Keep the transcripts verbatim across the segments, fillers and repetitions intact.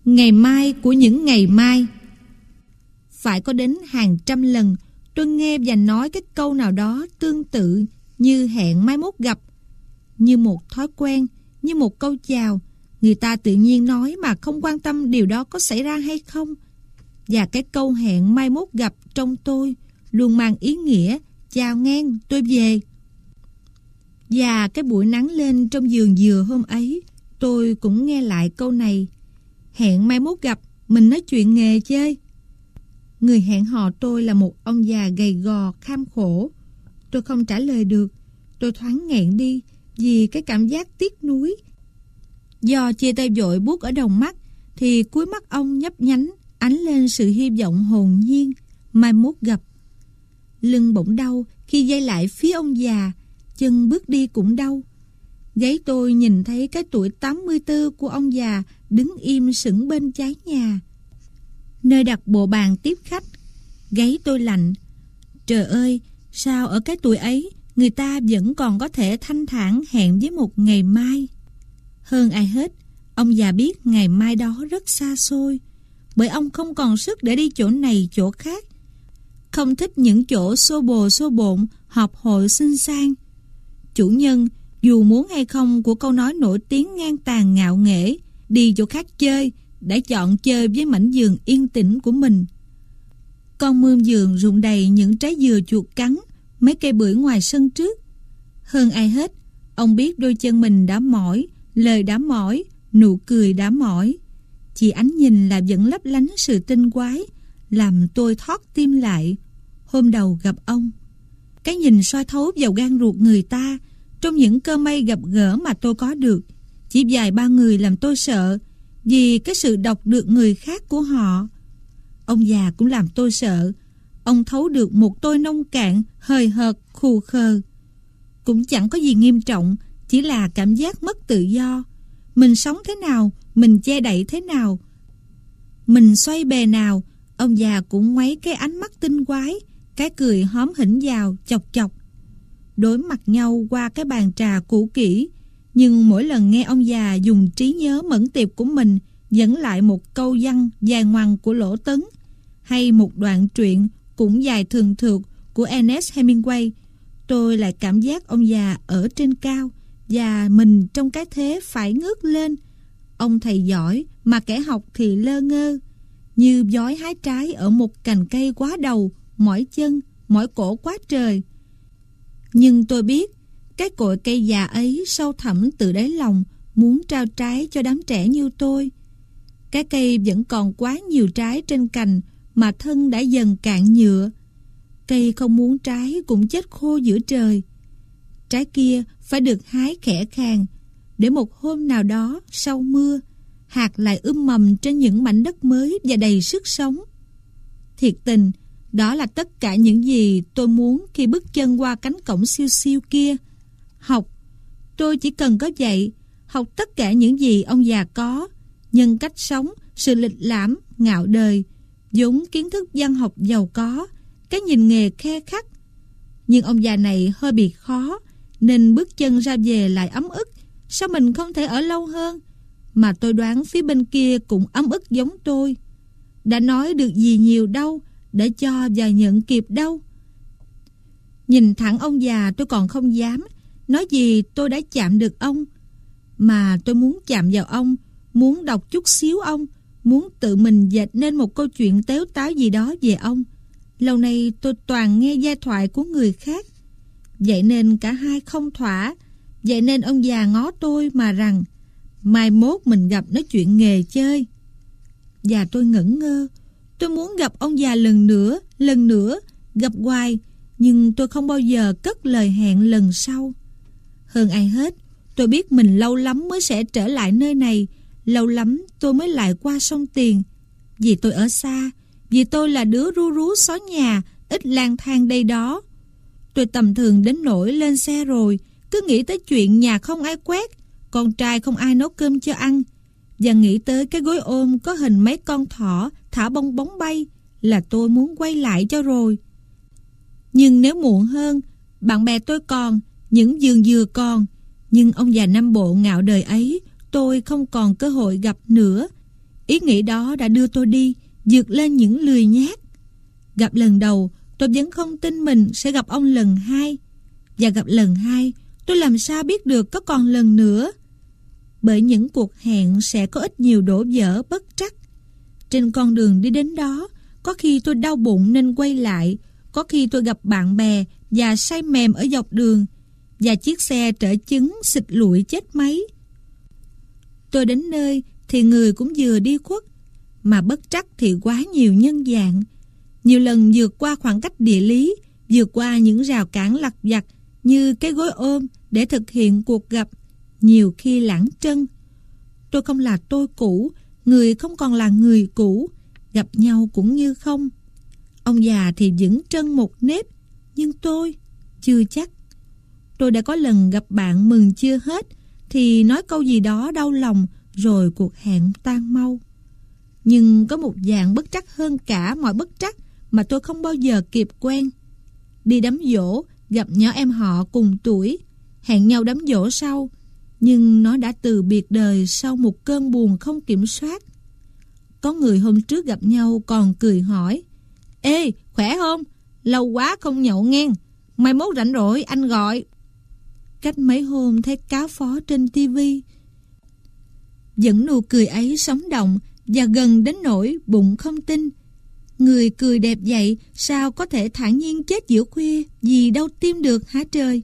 Ngày mai của những ngày mai. Phải có đến hàng trăm lần tôi nghe và nói cái câu nào đó tương tự như hẹn mai mốt gặp. Như một thói quen, như một câu chào, người ta tự nhiên nói mà không quan tâm điều đó có xảy ra hay không. Và cái câu hẹn mai mốt gặp trong tôi luôn mang ý nghĩa chào ngang tôi về. Và cái buổi nắng lên trong vườn dừa hôm ấy, tôi cũng nghe lại câu này: hẹn mai mốt gặp, mình nói chuyện nghề chơi. Người hẹn hò tôi là một ông già gầy gò kham khổ. Tôi không trả lời được. Tôi thoáng nghẹn đi vì cái cảm giác tiếc nuối. Do chia tay vội buốt ở đồng mắt, thì cuối mắt ông nhấp nhánh, ánh lên sự hy vọng hồn nhiên mai mốt gặp. Lưng bỗng đau khi dây lại phía ông già, chân bước đi cũng đau. Gáy tôi nhìn thấy cái tuổi tám mươi tư của ông già đứng im sững bên trái nhà, nơi đặt bộ bàn tiếp khách. Gáy tôi lạnh. Trời ơi, sao ở cái tuổi ấy người ta vẫn còn có thể thanh thản hẹn với một ngày mai. Hơn ai hết, ông già biết ngày mai đó rất xa xôi, bởi ông không còn sức để đi chỗ này chỗ khác. Không thích những chỗ xô bồ xô bộn, họp hội xinh xang. Chủ nhân, dù muốn hay không của câu nói nổi tiếng ngang tàn ngạo nghễ, đi chỗ khác chơi, đã chọn chơi với mảnh vườn yên tĩnh của mình. Con mương vườn rụng đầy những trái dừa chuột cắn, mấy cây bưởi ngoài sân trước. Hơn ai hết, ông biết đôi chân mình đã mỏi, lời đã mỏi, nụ cười đã mỏi. Chỉ ánh nhìn là vẫn lấp lánh sự tinh quái, làm tôi thót tim lại. Hôm đầu gặp ông, cái nhìn soi thấu vào gan ruột người ta. Trong những cơ may gặp gỡ mà tôi có được, chỉ vài ba người làm tôi sợ, vì cái sự đọc được người khác của họ. Ông già cũng làm tôi sợ. Ông thấu được một tôi nông cạn, hời hợt, khù khờ. Cũng chẳng có gì nghiêm trọng, chỉ là cảm giác mất tự do. Mình sống thế nào, mình che đậy thế nào, mình xoay bề nào, ông già cũng ngoáy cái ánh mắt tinh quái, cái cười hóm hỉnh vào, chọc chọc. Đối mặt nhau qua cái bàn trà cũ kỹ, nhưng mỗi lần nghe ông già dùng trí nhớ mẫn tiệp của mình dẫn lại một câu văn dài ngoằng của Lỗ Tấn, hay một đoạn truyện cũng dài thường thượt của Ernest Hemingway, tôi lại cảm giác ông già ở trên cao và mình trong cái thế phải ngước lên. Ông thầy giỏi mà kẻ học thì lơ ngơ, như vói hái trái ở một cành cây quá đầu, mỏi chân, mỏi cổ quá trời. Nhưng tôi biết cái cội cây già ấy sâu thẳm từ đáy lòng muốn trao trái cho đám trẻ như tôi. Cái cây vẫn còn quá nhiều trái trên cành mà thân đã dần cạn nhựa. Cây không muốn trái cũng chết khô giữa trời. Trái kia phải được hái khẽ khàng, để một hôm nào đó sau mưa, hạt lại ươm mầm trên những mảnh đất mới và đầy sức sống. Thiệt tình, đó là tất cả những gì tôi muốn khi bước chân qua cánh cổng siêu siêu kia. Học, tôi chỉ cần có vậy, học tất cả những gì ông già có, nhân cách sống, sự lịch lãm, ngạo đời, vốn kiến thức văn học giàu có, cái nhìn nghề khe khắc. Nhưng ông già này hơi bị khó, nên bước chân ra về lại ấm ức. Sao mình không thể ở lâu hơn? Mà tôi đoán phía bên kia cũng ấm ức giống tôi. Đã nói được gì nhiều đâu, để cho và nhận kịp đâu. Nhìn thẳng ông già tôi còn không dám, nói gì tôi đã chạm được ông. Mà tôi muốn chạm vào ông, muốn đọc chút xíu ông, muốn tự mình dệt nên một câu chuyện tếu táo gì đó về ông. Lâu nay tôi toàn nghe giai thoại của người khác, vậy nên cả hai không thỏa. Vậy nên ông già ngó tôi mà rằng mai mốt mình gặp nói chuyện nghề chơi. Và tôi ngẩn ngơ. Tôi muốn gặp ông già lần nữa, lần nữa, gặp hoài, nhưng tôi không bao giờ cất lời hẹn lần sau. Hơn ai hết, tôi biết mình lâu lắm mới sẽ trở lại nơi này, lâu lắm tôi mới lại qua sông Tiền. Vì tôi ở xa, vì tôi là đứa ru rú xó nhà, ít lang thang đây đó. Tôi tầm thường đến nỗi lên xe rồi, cứ nghĩ tới chuyện nhà không ai quét, con trai không ai nấu cơm cho ăn, và nghĩ tới cái gối ôm có hình mấy con thỏ thả bong bóng bay là tôi muốn quay lại cho rồi. Nhưng nếu muộn hơn, bạn bè tôi còn, những vườn dừa còn, nhưng ông già Nam Bộ ngạo đời ấy tôi không còn cơ hội gặp nữa. Ý nghĩ đó đã đưa tôi đi, vượt lên những lười nhác. Gặp lần đầu, tôi vẫn không tin mình sẽ gặp ông lần hai. Và gặp lần hai, tôi làm sao biết được có còn lần nữa. Bởi những cuộc hẹn sẽ có ít nhiều đổ vỡ bất trắc. Trên con đường đi đến đó, có khi tôi đau bụng nên quay lại, có khi tôi gặp bạn bè và say mềm ở dọc đường, và chiếc xe trở chứng xịt lụi chết máy. Tôi đến nơi thì người cũng vừa đi khuất, mà bất trắc thì quá nhiều nhân dạng. Nhiều lần vượt qua khoảng cách địa lý, vượt qua những rào cản lặt vặt như cái gối ôm để thực hiện cuộc gặp, nhiều khi lãng trân. Tôi không là tôi cũ, người không còn là người cũ, gặp nhau cũng như không. Ông già thì vững trân một nếp, nhưng tôi chưa chắc. Tôi đã có lần gặp bạn mừng chưa hết thì nói câu gì đó đau lòng, rồi cuộc hẹn tan mau. Nhưng có một dạng bất trắc hơn cả mọi bất trắc mà tôi không bao giờ kịp quen. Đi đám giỗ, gặp nhỏ em họ cùng tuổi, hẹn nhau đám giỗ sau, nhưng nó đã từ biệt đời sau một cơn buồn không kiểm soát. Có người hôm trước gặp nhau còn cười hỏi: "Ê, khỏe không? Lâu quá không nhậu nghe. Mai mốt rảnh rỗi anh gọi." Cách mấy hôm thấy cáo phó trên tivi. Vẫn nụ cười ấy sống động và gần đến nỗi bụng không tin. Người cười đẹp vậy sao có thể thản nhiên chết giữa khuya vì đâu tim được hả trời?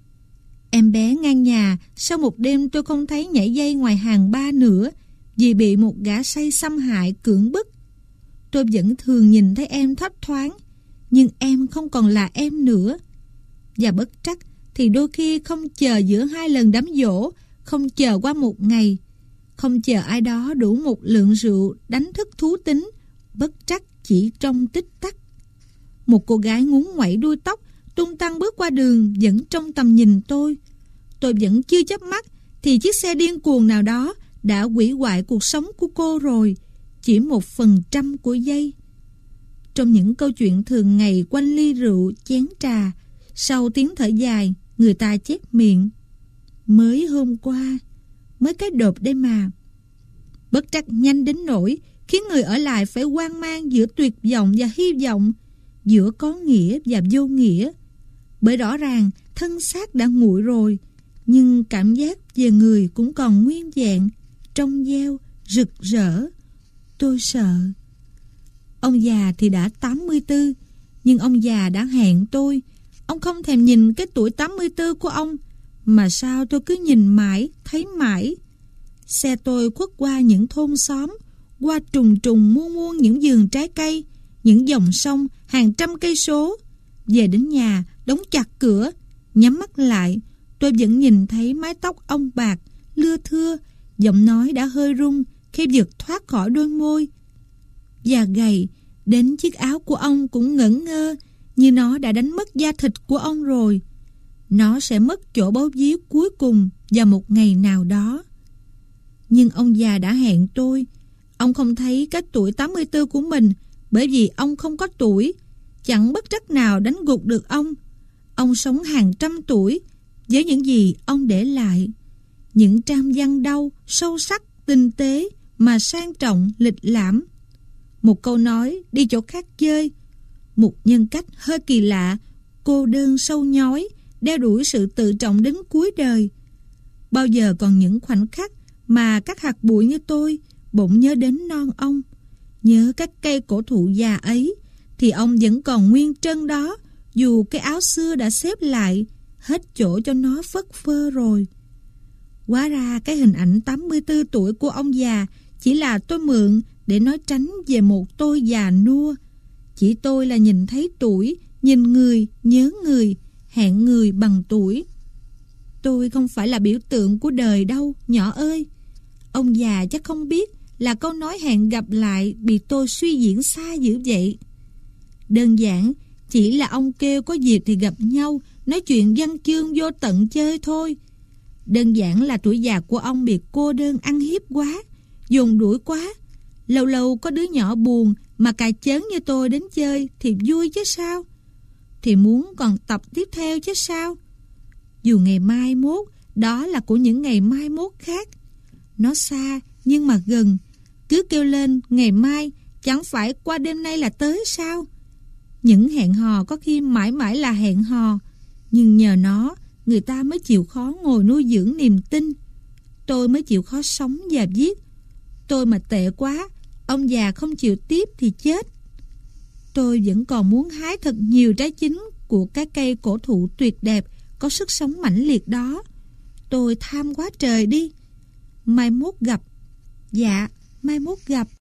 Em bé ngang nhà, sau một đêm tôi không thấy nhảy dây ngoài hàng ba nữa vì bị một gã say xâm hại cưỡng bức. Tôi vẫn thường nhìn thấy em thấp thoáng, nhưng em không còn là em nữa. Và bất trắc thì đôi khi không chờ giữa hai lần đám giỗ, không chờ qua một ngày, không chờ ai đó đủ một lượng rượu đánh thức thú tính, bất trắc chỉ trong tích tắc. Một cô gái ngún ngoẩy đuôi tóc, tung tăng bước qua đường vẫn trong tầm nhìn tôi. Tôi vẫn chưa chớp mắt thì chiếc xe điên cuồng nào đó đã hủy hoại cuộc sống của cô rồi, chỉ một phần trăm của giây. Trong những câu chuyện thường ngày quanh ly rượu, chén trà, sau tiếng thở dài, người ta chép miệng: "Mới hôm qua, mới cái đột đây mà." Bất trắc nhanh đến nỗi khiến người ở lại phải hoang mang giữa tuyệt vọng và hy vọng, giữa có nghĩa và vô nghĩa. Bởi rõ ràng thân xác đã nguội rồi, nhưng cảm giác về người cũng còn nguyên vẹn, trong veo, rực rỡ. Tôi sợ. Ông già thì đã tám mươi tư, nhưng ông già đã hẹn tôi. Ông không thèm nhìn cái tuổi tám mươi tư của ông, mà sao tôi cứ nhìn mãi, thấy mãi. Xe tôi khuất qua những thôn xóm, qua trùng trùng muôn muôn những vườn trái cây, những dòng sông hàng trăm cây số. Về đến nhà, đóng chặt cửa, nhắm mắt lại, tôi vẫn nhìn thấy mái tóc ông bạc, lưa thưa, giọng nói đã hơi rung khi vượt thoát khỏi đôi môi. Già gầy, đến chiếc áo của ông cũng ngẩn ngơ, như nó đã đánh mất da thịt của ông rồi. Nó sẽ mất chỗ báu víu cuối cùng vào một ngày nào đó. Nhưng ông già đã hẹn tôi. Ông không thấy cái tuổi tám mươi tư của mình, bởi vì ông không có tuổi. Chẳng bất trắc nào đánh gục được ông. Ông sống hàng trăm tuổi với những gì ông để lại. Những trang văn đau, sâu sắc, tinh tế mà sang trọng, lịch lãm. Một câu nói đi chỗ khác chơi. Một nhân cách hơi kỳ lạ, cô đơn sâu nhói, đeo đuổi sự tự trọng đến cuối đời. Bao giờ còn những khoảnh khắc mà các hạt bụi như tôi bỗng nhớ đến non ông, nhớ các cây cổ thụ già ấy, thì ông vẫn còn nguyên trân đó, dù cái áo xưa đã xếp lại, hết chỗ cho nó phất phơ rồi. Hóa ra cái hình ảnh tám mươi tư tuổi của ông già chỉ là tôi mượn để nói tránh về một tôi già nua. Chỉ tôi là nhìn thấy tuổi, nhìn người, nhớ người, hẹn người bằng tuổi. Tôi không phải là biểu tượng của đời đâu, nhỏ ơi. Ông già chắc không biết là câu nói hẹn gặp lại bị tôi suy diễn xa dữ vậy. Đơn giản chỉ là ông kêu có dịp thì gặp nhau, nói chuyện văn chương vô tận chơi thôi. Đơn giản là tuổi già của ông bị cô đơn ăn hiếp quá, dồn đuổi quá. Lâu lâu có đứa nhỏ buồn mà cà chớn như tôi đến chơi thì vui chứ sao. Thì muốn còn tập tiếp theo chứ sao. Dù ngày mai mốt đó là của những ngày mai mốt khác. Nó xa nhưng mà gần. cứ kêu lên ngày mai, chẳng phải qua đêm nay là tới sao? Những hẹn hò có khi mãi mãi là hẹn hò, nhưng nhờ nó, người ta mới chịu khó ngồi nuôi dưỡng niềm tin. Tôi mới chịu khó sống và viết. Tôi mà tệ quá, ông già không chịu tiếp thì chết. Tôi vẫn còn muốn hái thật nhiều trái chín của cái cây cổ thụ tuyệt đẹp, có sức sống mãnh liệt đó. Tôi tham quá trời đi. Mai mốt gặp. Dạ, mai mốt gặp.